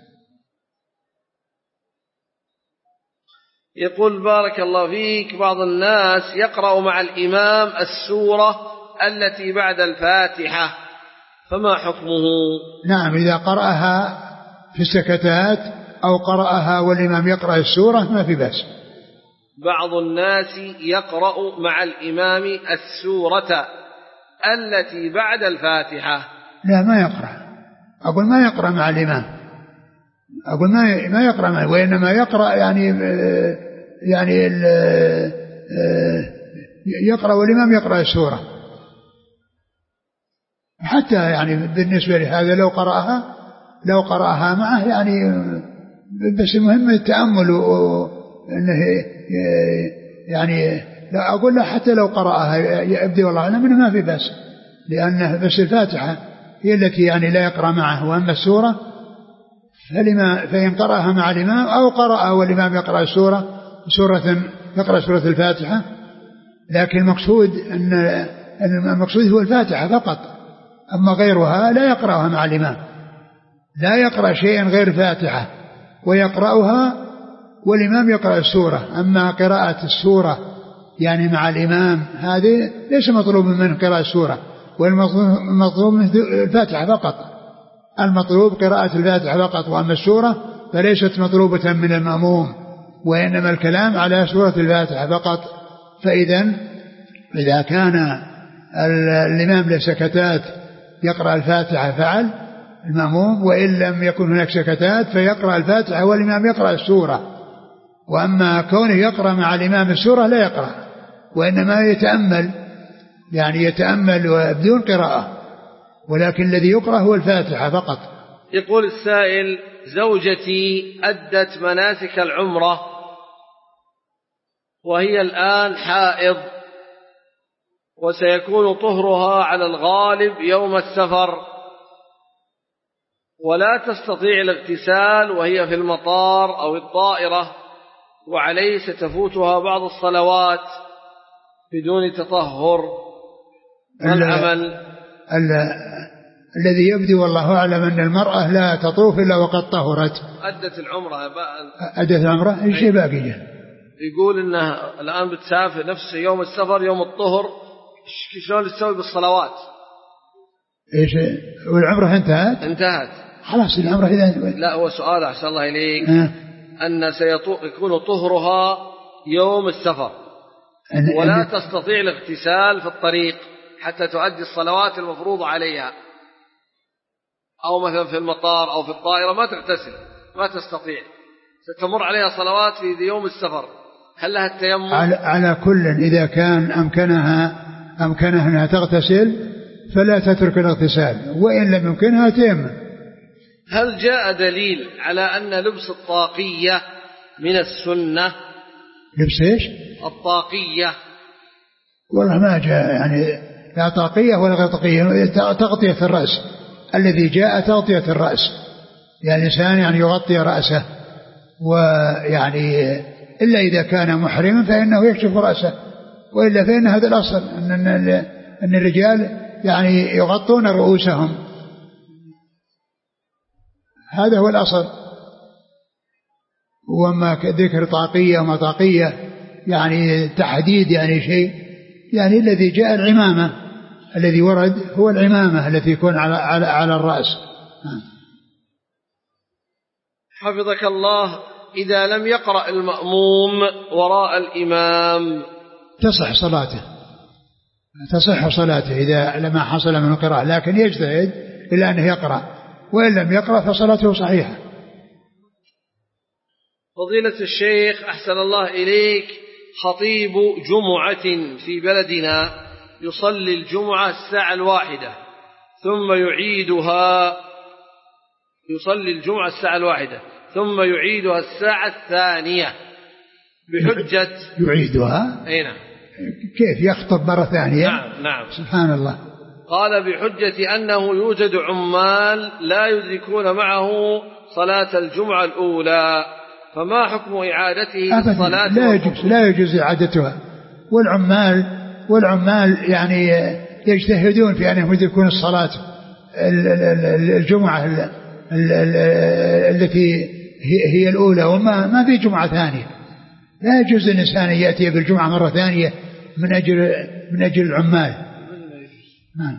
يقول بارك الله فيك: بعض الناس يقرأ مع الإمام السورة التي بعد الفاتحة، فما حكمه؟ نعم، إذا قرأها في السكتات أو قرأها والإمام يقرأ السورة ما في بأس. بعض الناس يقرأ مع الإمام السورة التي بعد الفاتحة. لا ما يقرأ، أقول ما يقرأ مع الإمام، أقول ما ما يقرأ معه، وإنما يقرأ يعني يعني يقرأ والإمام يقرأ السورة. حتى يعني بالنسبة لهذا لو قرأها لو قرأها معه يعني، بس المهم التأمل وإنه يعني لا أقول له حتى لو قرأها يبدي والله أعلم منه ما في بأس، لأنه بس الفاتحة هي التي يعني لا يقرأ معه، وأما السورة فلما فإن قرأها مع الإمام أو قرأ والإمام يقرأ السورة سورة يقرأ سورة الفاتحة، لكن المقصود أن المقصود هو الفاتحة فقط، أما غيرها لا يقرأها مع الإمام، لا يقرأ شيئا غير فاتحة ويقرأها والإمام يقرأ السورة. أما قراءة السورة يعني مع الإمام هذه ليس مطلوب منه قراءة السورة، والمطلوب منه الفاتحة فقط، المطلوب قراءة الفاتحة فقط، وأما السورة فليست مطلوبة من المأموم، وإنما الكلام على سورة الفاتحة فقط. فإذا إذا كان الإمام له سكتات يقرأ الفاتحة فعل المأموم، وإن لم يكن هناك سكتات فيقرأ الفاتحة والإمام يقرأ السورة. وأما كونه يقرأ مع الإمام السورة لا يقرأ، وإنما يتأمل يعني يتأمل بدون قراءة، ولكن الذي يقرأ هو الفاتحة فقط. يقول السائل: زوجتي أدت مناسك العمرة وهي الآن حائض، وسيكون طهرها على الغالب يوم السفر، ولا تستطيع الاغتسال وهي في المطار أو الطائرة، وعليه ستفوتها بعض الصلوات بدون تطهر، ما العمل؟ الذي يبدو والله أعلم أن المرأة لا تطوف إلا وقد طهرت. أدت العمرة أدت العمرة إيش باقي؟ يقول إنها الآن بتسافر نفس يوم السفر يوم الطهر، شلون تسوي بالصلوات؟ إيش والعمرة انتهت؟ انتهت خلاص العمرة إذا. لا هو سؤال أحسن الله إليك أه؟ أن سيكون طهرها يوم السفر أن ولا أن تستطيع الاغتسال في الطريق حتى تؤدي الصلوات المفروضة عليها، أو مثلا في المطار أو في الطائرة ما تغتسل ما تستطيع، ستمر عليها صلوات في يوم السفر، هل لها التيمم؟ على, على كل إذا كان أمكنها أمكنها أنها تغتسل فلا تترك الاغتسال، وإن لم يمكنها تيمم. هل جاء دليل على أن لبس الطاقية من السنة؟ لبس إيش؟ الطاقية. والله ما جاء، يعني لا طاقية ولا غير طاقية، تغطية الرأس. الذي جاء تغطية الرأس، يعني الإنسان يعني يغطي رأسه، ويعني إلا إذا كان محرما فإنه يكشف رأسه، وإلا فإن هذا الأصل أن أن الرجال يعني يغطون رؤوسهم، هذا هو الأصل. وما ذكر طاقية وما طاقية يعني تحديد يعني شيء، يعني الذي جاء العمامة، الذي ورد هو العمامة التي يكون على على على الرأس. حفظك الله، إذا لم يقرأ المأموم وراء الإمام تصح صلاته، تصح صلاته إذا لما حصل من القراءة، لكن يجتهد إلى أنه يقرأ، وإن لم يقرأ فصلاته صحيحة. فضيلة الشيخ أحسن الله إليك، خطيب جمعة في بلدنا يصلي الجمعة الساعة الواحدة ثم يعيدها يصلي الجمعة الساعة الواحدة ثم يعيدها الساعة الثانية بحجة يعيدها أي نعم. كيف يخطب مرة ثانية؟ نعم نعم سبحان الله. قال بحجة أنه يوجد عمال لا يدركون معه صلاة الجمعة الأولى، فما حكم إعادته الصلاة؟ لا يجوز لا يجوز إعادتها، والعمال والعمال يعني يجتهدون في أنهم يدركون الصلاة الجمعة التي هي الأولى، وما ما في جمعة ثانية. لا يجوز الإنسان أن يأتي بالجمعة مرة ثانية من أجل من أجل العمال. نعم.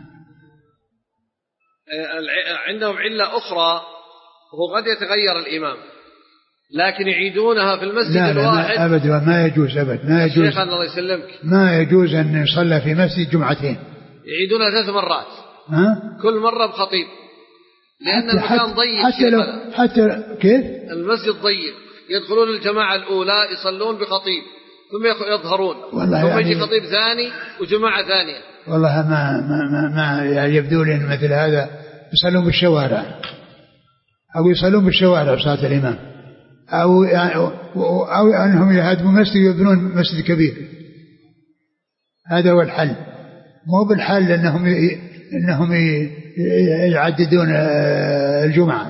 عندهم علة أخرى، وهو قد يتغير الإمام لكن يعيدونها في المسجد لا الواحد. لا أبدا ما يجوز أبدا ما يجوز. شيخ الله يسلمك، ما يجوز أن يصلى في مسجد جمعتين، يعيدونها ثلاث مرات. ها؟ كل مرة بخطيب، لأن المكان ضيق. حتى لو حتى كيف؟ المسجد ضيق، يدخلون الجماعة الأولى يصلون بخطيب ثم يظهرون، ثم يعني يجي خطيب ثاني وجماعة ثانية. والله ما ما ما, ما يعني يبدو لي أن مثل هذا يصلون بالشوارع، أو يصلون بالشوارع صلاة الإمام، أو يعني أو أنهم يهدمون مسجد ويبنون مسجد كبير. هذا هو الحل، مو بالحل أنهم أنهم يعددون الجمعة.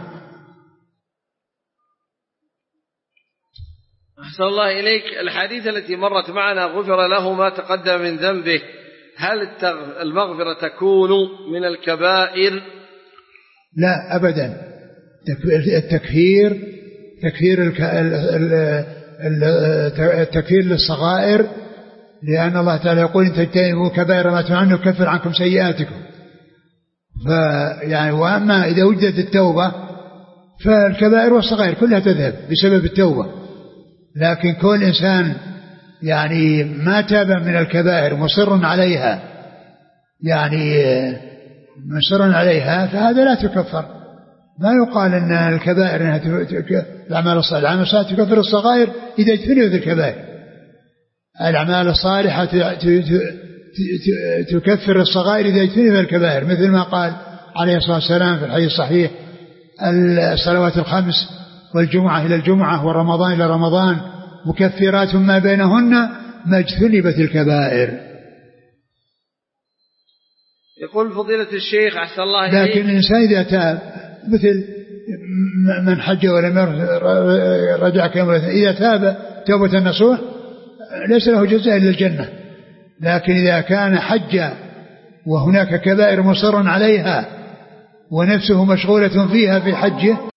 أحسن الله إليك، الحديث التي مرت معنا غفر له ما تقدم من ذنبه، هل المغفرة تكون من الكبائر؟ لا أبدا. التكفير تكفير التكفير للصغائر، لأن الله تعالى يقول إن تجتنبوا كبائر ما تنهون عنه يكفر عنكم سيئاتكم. فيعني وأما إذا وجدت التوبة فالكبائر والصغائر كلها تذهب بسبب التوبة، لكن كل إنسان يعني ما تاب من الكبائر مصر عليها، يعني مصر عليها، فهذا لا تكفر. ما يقال أن الكبائر أنها الأعمال الصالحة، الأعمال الصالحة تكفر الصغائر إذا اجتنبت الكبائر. الأعمال الصالحة تكفر الصغائر إذا اجتنبت الكبائر، مثل ما قال عليه الصلاة والسلام في الحديث الصحيح: الصلوات الخمس والجمعة إلى الجمعة ورمضان إلى رمضان مكفرات ما بينهن ما اجتنبت الكبائر. يقول فضيلة الشيخ أحسن الله إليك، لكن الإنسان إذا تاب مثل من حج ولم رجع كامل، إذا تاب توبة النصوح ليس له جزاء إلا الجنة. لكن إذا كان حج وهناك كبائر مصر عليها ونفسه مشغولة فيها في حجه